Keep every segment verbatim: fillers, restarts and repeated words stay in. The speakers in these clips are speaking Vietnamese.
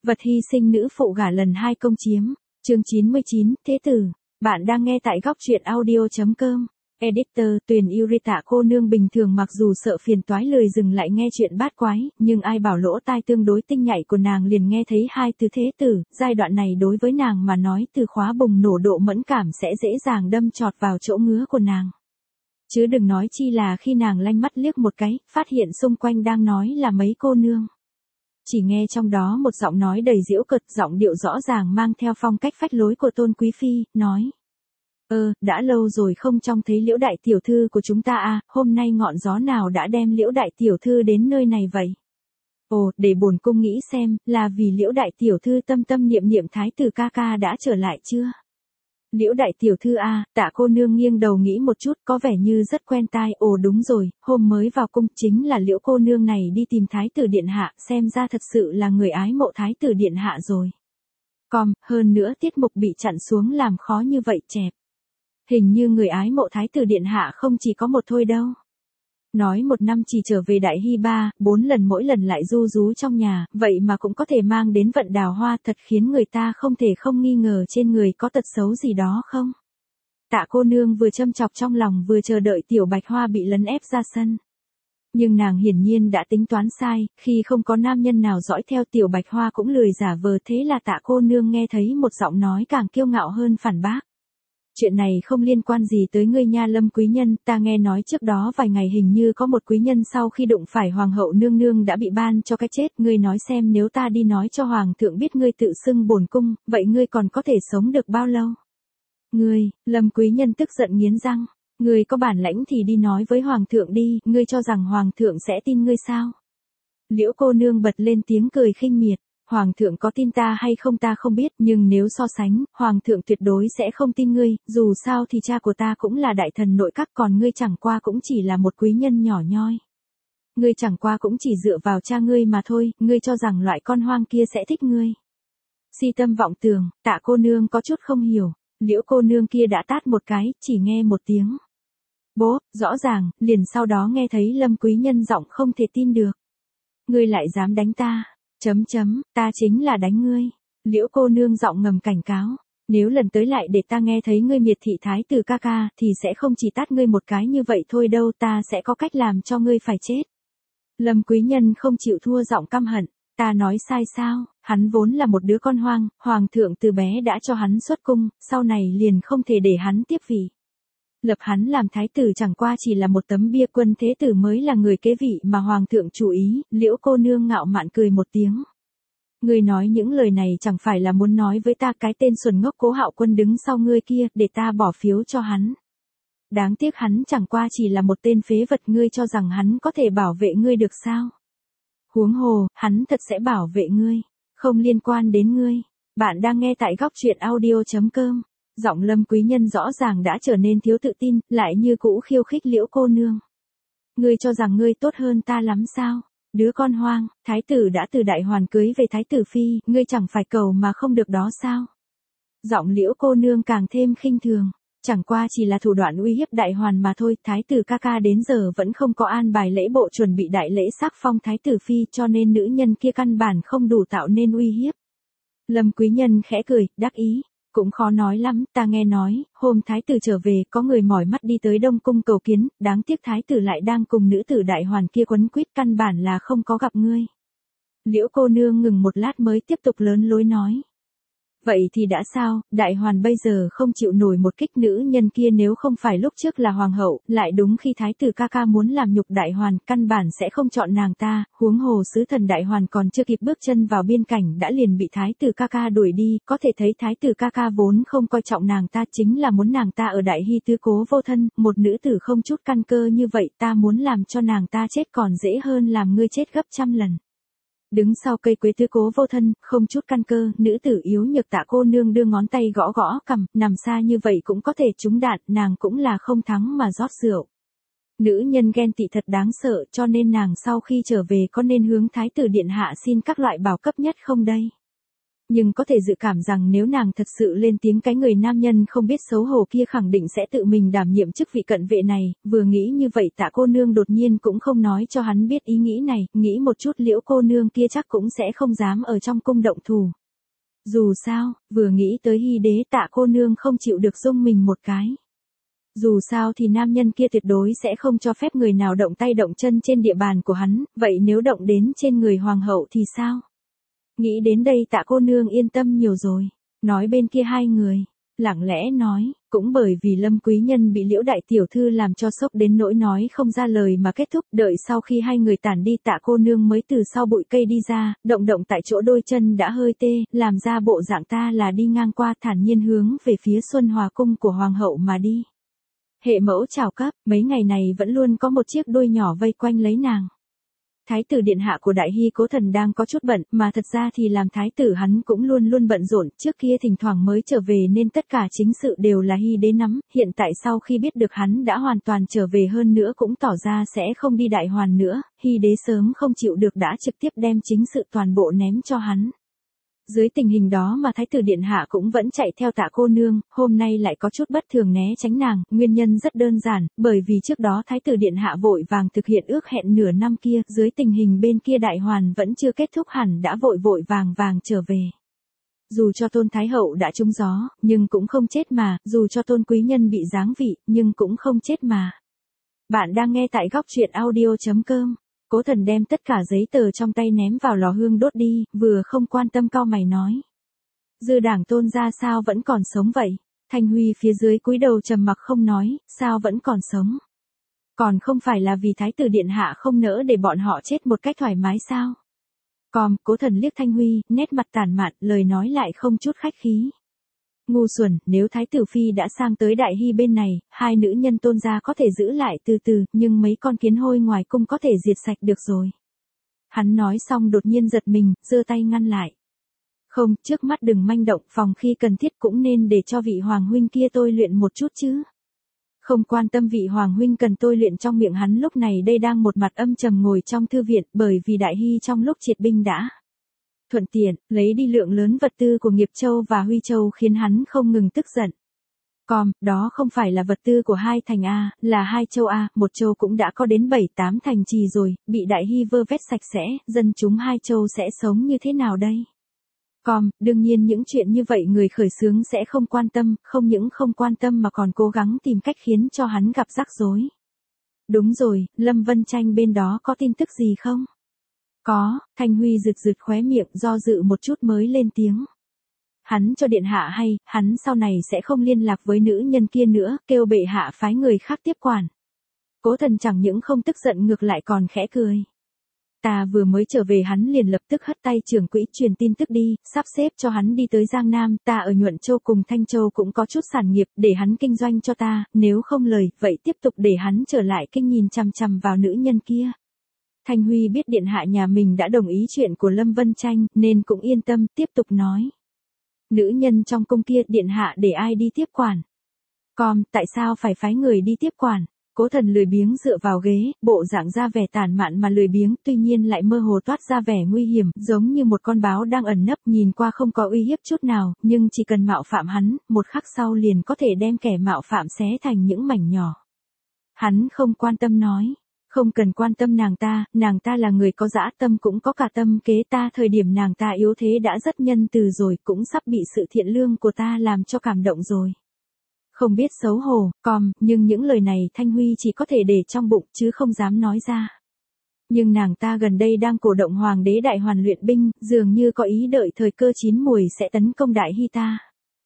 Vật hy sinh nữ phụ gả lần hai công chiếm. Chương chín mươi chín, Thế tử. Bạn đang nghe tại góc truyện audio.com. Editor, Tuyền Yurita cô nương bình thường mặc dù sợ phiền toái lười dừng lại nghe chuyện bát quái, nhưng ai bảo lỗ tai tương đối tinh nhạy của nàng liền nghe thấy hai từ thế tử, giai đoạn này đối với nàng mà nói từ khóa bùng nổ độ mẫn cảm sẽ dễ dàng đâm chọt vào chỗ ngứa của nàng. Chứ đừng nói chi là khi nàng lanh mắt liếc một cái, phát hiện xung quanh đang nói là mấy cô nương. Chỉ nghe trong đó một giọng nói đầy giễu cợt, giọng điệu rõ ràng mang theo phong cách phách lối của Tôn Quý Phi, nói. Ơ, đã lâu rồi không trông thấy Liễu đại tiểu thư của chúng ta à, hôm nay ngọn gió nào đã đem Liễu đại tiểu thư đến nơi này vậy? Ồ, để bổn cung nghĩ xem, là vì Liễu đại tiểu thư tâm tâm niệm niệm thái tử ca ca đã trở lại chưa? Liễu đại tiểu thư à, Tạ cô nương nghiêng đầu nghĩ một chút, có vẻ như rất quen tai. Ồ đúng rồi, hôm mới vào cung chính là Liễu cô nương này đi tìm thái tử điện hạ, xem ra thật sự là người ái mộ thái tử điện hạ rồi. Còn, hơn nữa tiết mục bị chặn xuống làm khó như vậy chẹp. Hình như người ái mộ thái tử điện hạ không chỉ có một thôi đâu. Nói một năm chỉ trở về Đại Hy ba, bốn lần mỗi lần lại ru rú trong nhà, vậy mà cũng có thể mang đến vận đào hoa, thật khiến người ta không thể không nghi ngờ trên người có tật xấu gì đó không. Tạ cô nương vừa châm chọc trong lòng vừa chờ đợi tiểu bạch hoa bị lấn ép ra sân. Nhưng nàng hiển nhiên đã tính toán sai, khi không có nam nhân nào dõi theo tiểu bạch hoa cũng lười giả vờ, thế là tạ cô nương nghe thấy một giọng nói càng kiêu ngạo hơn phản bác. Chuyện này không liên quan gì tới ngươi nha Lâm quý nhân, ta nghe nói trước đó vài ngày hình như có một quý nhân sau khi đụng phải hoàng hậu nương nương đã bị ban cho cái chết, ngươi nói xem nếu ta đi nói cho hoàng thượng biết ngươi tự xưng bổn cung, vậy ngươi còn có thể sống được bao lâu? Ngươi, Lâm quý nhân tức giận nghiến răng, ngươi có bản lãnh thì đi nói với hoàng thượng đi, ngươi cho rằng hoàng thượng sẽ tin ngươi sao? Liễu cô nương bật lên tiếng cười khinh miệt. Hoàng thượng có tin ta hay không ta không biết, nhưng nếu so sánh, hoàng thượng tuyệt đối sẽ không tin ngươi, dù sao thì cha của ta cũng là đại thần nội các, còn ngươi chẳng qua cũng chỉ là một quý nhân nhỏ nhoi. Ngươi chẳng qua cũng chỉ dựa vào cha ngươi mà thôi, ngươi cho rằng loại con hoang kia sẽ thích ngươi. Si tâm vọng tưởng, Tạ cô nương có chút không hiểu, Liễu cô nương kia đã tát một cái, chỉ nghe một tiếng. Bố, rõ ràng, liền sau đó nghe thấy Lâm quý nhân giọng không thể tin được. Ngươi lại dám đánh ta. Chấm chấm, ta chính là đánh ngươi. Liễu cô nương giọng ngầm cảnh cáo. Nếu lần tới lại để ta nghe thấy ngươi miệt thị thái tử ca ca, thì sẽ không chỉ tát ngươi một cái như vậy thôi đâu, ta sẽ có cách làm cho ngươi phải chết. Lâm quý nhân không chịu thua giọng căm hận. Ta nói sai sao, hắn vốn là một đứa con hoang, hoàng thượng từ bé đã cho hắn xuất cung, sau này liền không thể để hắn tiếp vị. Lập hắn làm thái tử chẳng qua chỉ là một tấm bia, quân thế tử mới là người kế vị mà hoàng thượng chú ý. Liễu cô nương ngạo mạn cười một tiếng. Ngươi nói những lời này chẳng phải là muốn nói với ta cái tên xuẩn ngốc Cố Hạo Quân đứng sau ngươi kia, để ta bỏ phiếu cho hắn. Đáng tiếc hắn chẳng qua chỉ là một tên phế vật, ngươi cho rằng hắn có thể bảo vệ ngươi được sao? Huống hồ, hắn thật sẽ bảo vệ ngươi, không liên quan đến ngươi. Bạn đang nghe tại góc truyện audio.com. Giọng Lâm quý nhân rõ ràng đã trở nên thiếu tự tin, lại như cũ khiêu khích Liễu cô nương. Ngươi cho rằng ngươi tốt hơn ta lắm sao? Đứa con hoang, thái tử đã từ đại hoàn cưới về thái tử phi, ngươi chẳng phải cầu mà không được đó sao? Giọng Liễu cô nương càng thêm khinh thường, chẳng qua chỉ là thủ đoạn uy hiếp đại hoàn mà thôi, thái tử ca ca đến giờ vẫn không có an bài lễ bộ chuẩn bị đại lễ sắc phong thái tử phi, cho nên nữ nhân kia căn bản không đủ tạo nên uy hiếp. Lâm quý nhân khẽ cười, đắc ý. Cũng khó nói lắm, ta nghe nói, hôm thái tử trở về có người mỏi mắt đi tới Đông Cung cầu kiến, đáng tiếc thái tử lại đang cùng nữ tử đại hoàn kia quấn quýt, căn bản là không có gặp ngươi. Liễu cô nương ngừng một lát mới tiếp tục lớn lối nói. Vậy thì đã sao, đại hoàn bây giờ không chịu nổi một kích, nữ nhân kia nếu không phải lúc trước là hoàng hậu, lại đúng khi thái tử ca ca muốn làm nhục đại hoàn, căn bản sẽ không chọn nàng ta, huống hồ sứ thần đại hoàn còn chưa kịp bước chân vào biên cảnh đã liền bị thái tử ca ca đuổi đi, có thể thấy thái tử ca ca vốn không coi trọng nàng ta, chính là muốn nàng ta ở Đại Hy tứ cố vô thân, một nữ tử không chút căn cơ như vậy, ta muốn làm cho nàng ta chết còn dễ hơn làm ngươi chết gấp trăm lần. Đứng sau cây quế tứ cố vô thân, không chút căn cơ, nữ tử yếu nhược Tạ cô nương đưa ngón tay gõ gõ cằm, nằm xa như vậy cũng có thể trúng đạn, nàng cũng là không thắng mà rót rượu. Nữ nhân ghen tị thật đáng sợ, cho nên nàng sau khi trở về có nên hướng thái tử điện hạ xin các loại bảo cấp nhất không đây? Nhưng có thể dự cảm rằng nếu nàng thật sự lên tiếng cái người nam nhân không biết xấu hổ kia khẳng định sẽ tự mình đảm nhiệm chức vị cận vệ này, vừa nghĩ như vậy Tạ cô nương đột nhiên cũng không nói cho hắn biết ý nghĩ này, nghĩ một chút Liễu cô nương kia chắc cũng sẽ không dám ở trong cung động thủ. Dù sao, vừa nghĩ tới Hy đế Tạ cô nương không chịu được dung mình một cái. Dù sao thì nam nhân kia tuyệt đối sẽ không cho phép người nào động tay động chân trên địa bàn của hắn, vậy nếu động đến trên người hoàng hậu thì sao? Nghĩ đến đây Tạ cô nương yên tâm nhiều rồi, nói bên kia hai người, lặng lẽ nói, cũng bởi vì Lâm quý nhân bị Liễu đại tiểu thư làm cho sốc đến nỗi nói không ra lời mà kết thúc, đợi sau khi hai người tản đi Tạ cô nương mới từ sau bụi cây đi ra, động động tại chỗ đôi chân đã hơi tê, làm ra bộ dạng ta là đi ngang qua thản nhiên hướng về phía Xuân Hòa cung của hoàng hậu mà đi. Hệ mẫu chào cấp, mấy ngày này vẫn luôn có một chiếc đuôi nhỏ vây quanh lấy nàng. Thái tử điện hạ của Đại Hy Cố Thần đang có chút bận, mà thật ra thì làm thái tử hắn cũng luôn luôn bận rộn, trước kia thỉnh thoảng mới trở về nên tất cả chính sự đều là Hy đế nắm, hiện tại sau khi biết được hắn đã hoàn toàn trở về hơn nữa cũng tỏ ra sẽ không đi đại hoàn nữa, Hy đế sớm không chịu được đã trực tiếp đem chính sự toàn bộ ném cho hắn. Dưới tình hình đó mà Thái tử điện hạ cũng vẫn chạy theo Tạ cô nương, hôm nay lại có chút bất thường né tránh nàng, nguyên nhân rất đơn giản, bởi vì trước đó Thái tử điện hạ vội vàng thực hiện ước hẹn nửa năm kia, dưới tình hình bên kia đại hoàn vẫn chưa kết thúc hẳn đã vội vội vàng vàng trở về. Dù cho Tôn Thái hậu đã trúng gió, nhưng cũng không chết mà, dù cho Tôn quý nhân bị giáng vị, nhưng cũng không chết mà. Bạn đang nghe tại góc truyện audio chấm com. Cố Thần đem tất cả giấy tờ trong tay ném vào lò hương đốt đi, vừa không quan tâm cau mày nói. Dư đảng Tôn ra sao vẫn còn sống vậy? Thanh Huy phía dưới cúi đầu trầm mặc không nói, sao vẫn còn sống? Còn không phải là vì Thái tử điện hạ không nỡ để bọn họ chết một cách thoải mái sao? Còn, Cố Thần liếc Thanh Huy, nét mặt tàn mạn, lời nói lại không chút khách khí. Ngu xuẩn, nếu Thái tử phi đã sang tới Đại Hy bên này, hai nữ nhân Tôn gia có thể giữ lại từ từ, nhưng mấy con kiến hôi ngoài cung có thể diệt sạch được rồi. Hắn nói xong đột nhiên giật mình, giơ tay ngăn lại. Không, trước mắt đừng manh động, phòng khi cần thiết cũng nên để cho vị hoàng huynh kia tôi luyện một chút chứ. Không quan tâm vị hoàng huynh cần tôi luyện trong miệng hắn lúc này đây đang một mặt âm trầm ngồi trong thư viện, bởi vì Đại Hy trong lúc triệt binh đã thuận tiện, lấy đi lượng lớn vật tư của Nghiệp Châu và Huy Châu khiến hắn không ngừng tức giận. Còn, đó không phải là vật tư của hai thành A, là hai châu A, một châu cũng đã có đến bảy tám thành trì rồi, bị Đại Hy vơ vét sạch sẽ, dân chúng hai châu sẽ sống như thế nào đây? Còn, đương nhiên những chuyện như vậy người khởi xướng sẽ không quan tâm, không những không quan tâm mà còn cố gắng tìm cách khiến cho hắn gặp rắc rối. Đúng rồi, Lâm Vân Tranh bên đó có tin tức gì không? Có, Thanh Huy rực rực khóe miệng do dự một chút mới lên tiếng. Hắn cho điện hạ hay, hắn sau này sẽ không liên lạc với nữ nhân kia nữa, kêu bệ hạ phái người khác tiếp quản. Cố Thần chẳng những không tức giận ngược lại còn khẽ cười. Ta vừa mới trở về hắn liền lập tức hất tay trưởng quỹ truyền tin tức đi, sắp xếp cho hắn đi tới Giang Nam, ta ở Nhuận Châu cùng Thanh Châu cũng có chút sản nghiệp, để hắn kinh doanh cho ta, nếu không lời, vậy tiếp tục để hắn trở lại kinh nhìn chằm chằm vào nữ nhân kia. Thanh Huy biết điện hạ nhà mình đã đồng ý chuyện của Lâm Vân Tranh, nên cũng yên tâm, tiếp tục nói. Nữ nhân trong cung kia điện hạ để ai đi tiếp quản? Còn, tại sao phải phái người đi tiếp quản? Cố Thần lười biếng dựa vào ghế, bộ dạng ra vẻ tàn mạn mà lười biếng, tuy nhiên lại mơ hồ toát ra vẻ nguy hiểm, giống như một con báo đang ẩn nấp, nhìn qua không có uy hiếp chút nào, nhưng chỉ cần mạo phạm hắn, một khắc sau liền có thể đem kẻ mạo phạm xé thành những mảnh nhỏ. Hắn không quan tâm nói. Không cần quan tâm nàng ta, nàng ta là người có dã tâm cũng có cả tâm kế, ta thời điểm nàng ta yếu thế đã rất nhân từ rồi, cũng sắp bị sự thiện lương của ta làm cho cảm động rồi. Không biết xấu hổ, com, nhưng những lời này Thanh Huy chỉ có thể để trong bụng chứ không dám nói ra. Nhưng nàng ta gần đây đang cổ động hoàng đế đại hoàn luyện binh, dường như có ý đợi thời cơ chín muồi sẽ tấn công Đại Hy ta.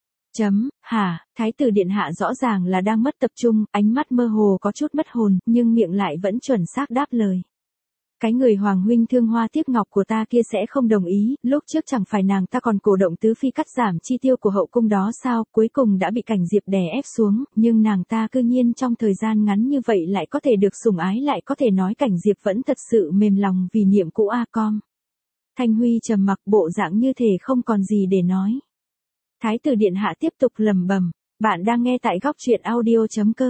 Chấm, hả, Thái tử điện hạ rõ ràng là đang mất tập trung, ánh mắt mơ hồ có chút mất hồn, nhưng miệng lại vẫn chuẩn xác đáp lời. Cái người hoàng huynh thương hoa tiếc ngọc của ta kia sẽ không đồng ý, lúc trước chẳng phải nàng ta còn cổ động tứ phi cắt giảm chi tiêu của hậu cung đó sao, cuối cùng đã bị Cảnh Diệp đè ép xuống, nhưng nàng ta cư nhiên trong thời gian ngắn như vậy lại có thể được sủng ái, lại có thể nói Cảnh Diệp vẫn thật sự mềm lòng vì niệm cũ a com. Thanh Huy trầm mặc, bộ dạng như thể không còn gì để nói. Thái tử điện hạ tiếp tục lẩm bẩm, bạn đang nghe tại góc truyện audio chấm com.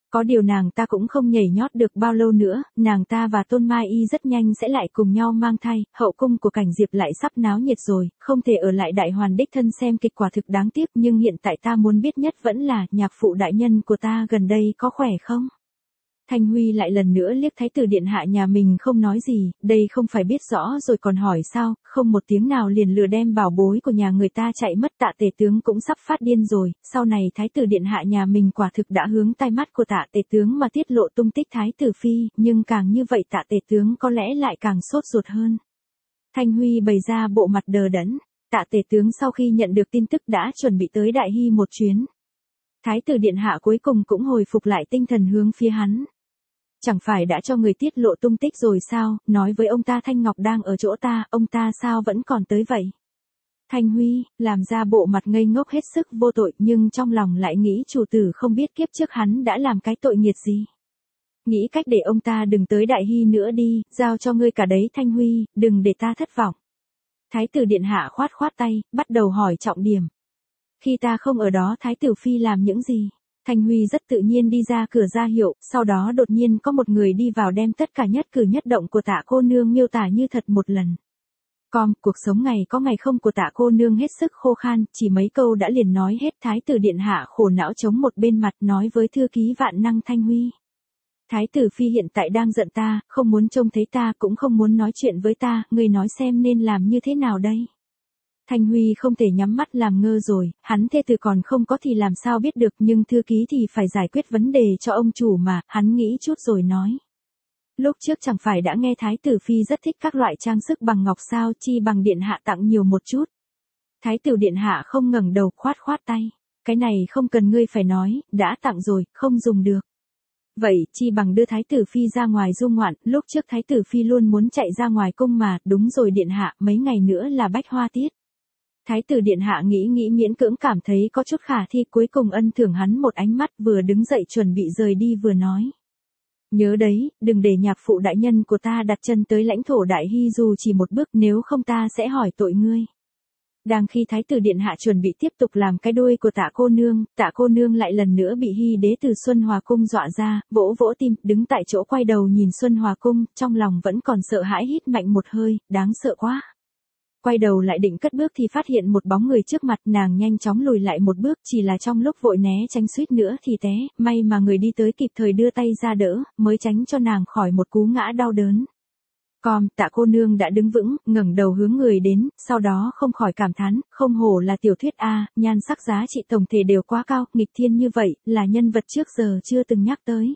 Có điều nàng ta cũng không nhảy nhót được bao lâu nữa, nàng ta và Tôn Mai Y rất nhanh sẽ lại cùng nhau mang thai, hậu cung của Cảnh Diệp lại sắp náo nhiệt rồi, không thể ở lại đại hoàn đích thân xem kịch quả thực đáng tiếc, nhưng hiện tại ta muốn biết nhất vẫn là nhạc phụ đại nhân của ta gần đây có khỏe không? Thanh Huy lại lần nữa liếc thái tử điện hạ nhà mình không nói gì, đây không phải biết rõ rồi còn hỏi sao, không một tiếng nào liền lừa đem bảo bối của nhà người ta chạy mất. Tạ tể tướng cũng sắp phát điên rồi, sau này thái tử điện hạ nhà mình quả thực đã hướng tai mắt của tạ tể tướng mà tiết lộ tung tích thái tử phi, nhưng càng như vậy tạ tể tướng có lẽ lại càng sốt ruột hơn. Thanh Huy bày ra bộ mặt đờ đẫn, tạ tể tướng sau khi nhận được tin tức đã chuẩn bị tới Đại Hy một chuyến. Thái tử điện hạ cuối cùng cũng hồi phục lại tinh thần hướng phía hắn. Chẳng phải đã cho người tiết lộ tung tích rồi sao, nói với ông ta Thanh Ngọc đang ở chỗ ta, ông ta sao vẫn còn tới vậy? Thanh Huy, làm ra bộ mặt ngây ngốc hết sức vô tội nhưng trong lòng lại nghĩ chủ tử không biết kiếp trước hắn đã làm cái tội nghiệt gì. Nghĩ cách để ông ta đừng tới Đại Hy nữa đi, giao cho ngươi cả đấy Thanh Huy, đừng để ta thất vọng. Thái tử điện hạ khoát khoát tay, bắt đầu hỏi trọng điểm. Khi ta không ở đó thái tử phi làm những gì? Thanh Huy rất tự nhiên đi ra cửa ra hiệu, sau đó đột nhiên có một người đi vào đem tất cả nhất cử nhất động của Tạ cô nương miêu tả như thật một lần. Com, cuộc sống ngày có ngày không của Tạ cô nương hết sức khô khan, chỉ mấy câu đã liền nói hết. Thái tử điện hạ khổ não chống một bên mặt nói với thư ký vạn năng Thanh Huy. Thái tử phi hiện tại đang giận ta, không muốn trông thấy ta cũng không muốn nói chuyện với ta, ngươi nói xem nên làm như thế nào đây? Thanh Huy không thể nhắm mắt làm ngơ rồi, hắn thê tử còn không có thì làm sao biết được, nhưng thư ký thì phải giải quyết vấn đề cho ông chủ mà, hắn nghĩ chút rồi nói. Lúc trước chẳng phải đã nghe Thái tử phi rất thích các loại trang sức bằng ngọc sao, chi bằng điện hạ tặng nhiều một chút. Thái tử điện hạ không ngẩng đầu, khoát khoát tay. Cái này không cần ngươi phải nói, đã tặng rồi, không dùng được. Vậy, chi bằng đưa thái tử phi ra ngoài du ngoạn, lúc trước thái tử phi luôn muốn chạy ra ngoài cung mà, đúng rồi điện hạ, mấy ngày nữa là bách hoa tiết. Thái tử điện hạ nghĩ nghĩ miễn cưỡng cảm thấy có chút khả thi, cuối cùng ân thưởng hắn một ánh mắt, vừa đứng dậy chuẩn bị rời đi vừa nói. Nhớ đấy, đừng để nhạc phụ đại nhân của ta đặt chân tới lãnh thổ Đại Hy dù chỉ một bước, nếu không ta sẽ hỏi tội ngươi. Đang khi thái tử điện hạ chuẩn bị tiếp tục làm cái đuôi của Tạ cô nương, Tạ cô nương lại lần nữa bị Hy đế từ Xuân Hòa cung dọa ra, vỗ vỗ tim, đứng tại chỗ quay đầu nhìn Xuân Hòa cung, trong lòng vẫn còn sợ hãi, hít mạnh một hơi, đáng sợ quá. Quay đầu lại định cất bước thì phát hiện một bóng người trước mặt, nàng nhanh chóng lùi lại một bước, chỉ là trong lúc vội né tránh suýt nữa thì té, may mà người đi tới kịp thời đưa tay ra đỡ, mới tránh cho nàng khỏi một cú ngã đau đớn. Com, Tạ cô nương đã đứng vững, ngẩng đầu hướng người đến, sau đó không khỏi cảm thán, không hổ là tiểu thuyết a, nhan sắc giá trị tổng thể đều quá cao, nghịch thiên như vậy, là nhân vật trước giờ chưa từng nhắc tới.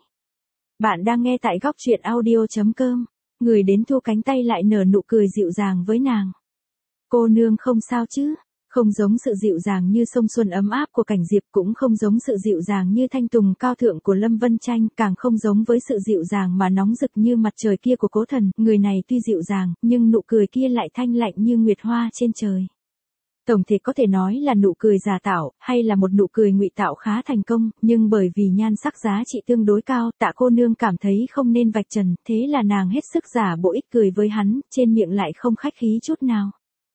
Bạn đang nghe tại góc truyện audio chấm com, người đến thu cánh tay lại nở nụ cười dịu dàng với nàng. Cô nương không sao chứ? Không giống sự dịu dàng như sông xuân ấm áp của Cảnh Diệp, cũng không giống sự dịu dàng như thanh tùng cao thượng của Lâm Vân Tranh, càng không giống với sự dịu dàng mà nóng rực như mặt trời kia của Cố Thần. Người này tuy dịu dàng, nhưng nụ cười kia lại thanh lạnh như nguyệt hoa trên trời. Tổng thể có thể nói là nụ cười giả tạo, hay là một nụ cười ngụy tạo khá thành công, nhưng bởi vì nhan sắc giá trị tương đối cao, Tạ cô nương cảm thấy không nên vạch trần, thế là nàng hết sức giả bộ ít cười với hắn, trên miệng lại không khách khí chút nào.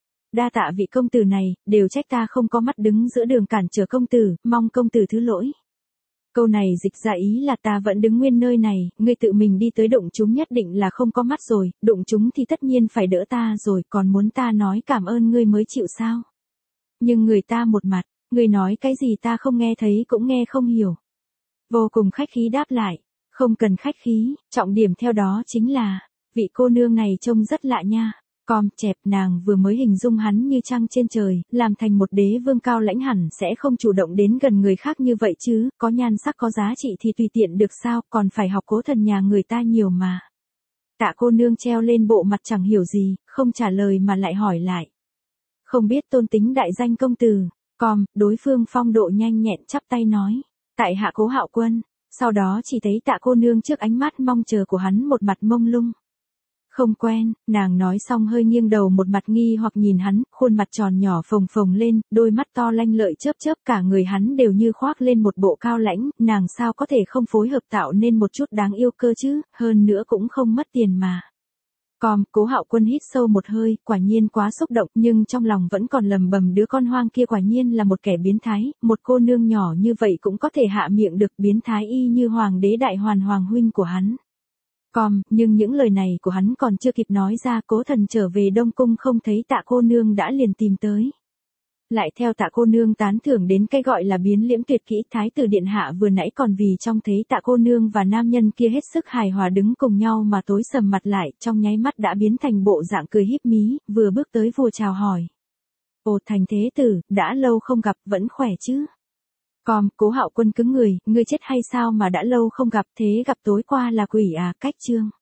Đa tạ vị công tử này, đều trách ta không có mắt đứng giữa đường cản trở công tử, mong công tử thứ lỗi. Câu này dịch ra ý là ta vẫn đứng nguyên nơi này, ngươi tự mình đi tới đụng chúng nhất định là không có mắt rồi, đụng chúng thì tất nhiên phải đỡ ta rồi, còn muốn ta nói cảm ơn ngươi mới chịu sao? Nhưng người ta một mặt, ngươi nói cái gì ta không nghe thấy cũng nghe không hiểu. Vô cùng khách khí đáp lại, không cần khách khí, trọng điểm theo đó chính là, vị cô nương này trông rất lạ nha. Com, chẹp, nàng vừa mới hình dung hắn như trăng trên trời, làm thành một đế vương cao lãnh hẳn sẽ không chủ động đến gần người khác như vậy chứ, có nhan sắc có giá trị thì tùy tiện được sao, còn phải học Cố Thần nhà người ta nhiều mà. Tạ cô nương treo lên bộ mặt chẳng hiểu gì, không trả lời mà lại hỏi lại. Không biết tôn tính đại danh công tử. Com, đối phương phong độ nhanh nhẹn chắp tay nói, tại hạ Cố Hạo Quân, sau đó chỉ thấy Tạ cô nương trước ánh mắt mong chờ của hắn một mặt mông lung. Không quen, nàng nói xong hơi nghiêng đầu một mặt nghi hoặc nhìn hắn, khuôn mặt tròn nhỏ phồng phồng lên, đôi mắt to lanh lợi chớp chớp, cả người hắn đều như khoác lên một bộ cao lãnh, nàng sao có thể không phối hợp tạo nên một chút đáng yêu cơ chứ, hơn nữa cũng không mất tiền mà. Com, Cố Hạo Quân hít sâu một hơi, quả nhiên quá xúc động, nhưng trong lòng vẫn còn lầm bầm đứa con hoang kia quả nhiên là một kẻ biến thái, một cô nương nhỏ như vậy cũng có thể hạ miệng được, biến thái y như hoàng đế đại hoàn hoàng huynh của hắn. Com, nhưng những lời này của hắn còn chưa kịp nói ra, Cố Thần trở về Đông Cung không thấy Tạ cô nương đã liền tìm tới. Lại theo Tạ cô nương tán thưởng đến cái gọi là biến liễm tuyệt kỹ, thái tử điện hạ vừa nãy còn vì trông thấy Tạ cô nương và nam nhân kia hết sức hài hòa đứng cùng nhau mà tối sầm mặt lại, trong nháy mắt đã biến thành bộ dạng cười híp mí, vừa bước tới vua chào hỏi. Ồ Thành thế tử, đã lâu không gặp, vẫn khỏe chứ? Com, Cố Hạo Quân cứng người, ngươi chết hay sao mà đã lâu không gặp, thế gặp tối qua là quỷ à, cách chương.